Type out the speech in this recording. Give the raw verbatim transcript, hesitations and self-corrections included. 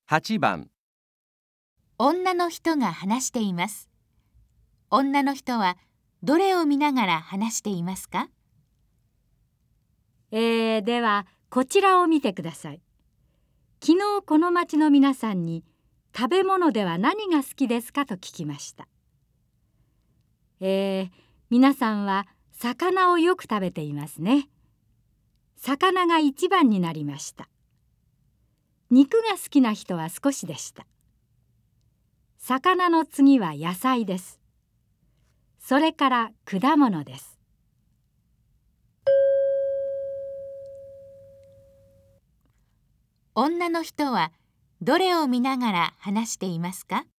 はちばん、 女の人が話しています。女の人はどれを見ながら話していますか？ えー、ではこちらを見てください。昨日この町の皆さんに食べ物では何が好きですかと聞きました。えー、皆さんは魚をよく食べていますね。魚が一番になりました。肉が好きな人は少しでした。魚の次は野菜です。それから果物です。 女の人はどれを見ながら話していますか？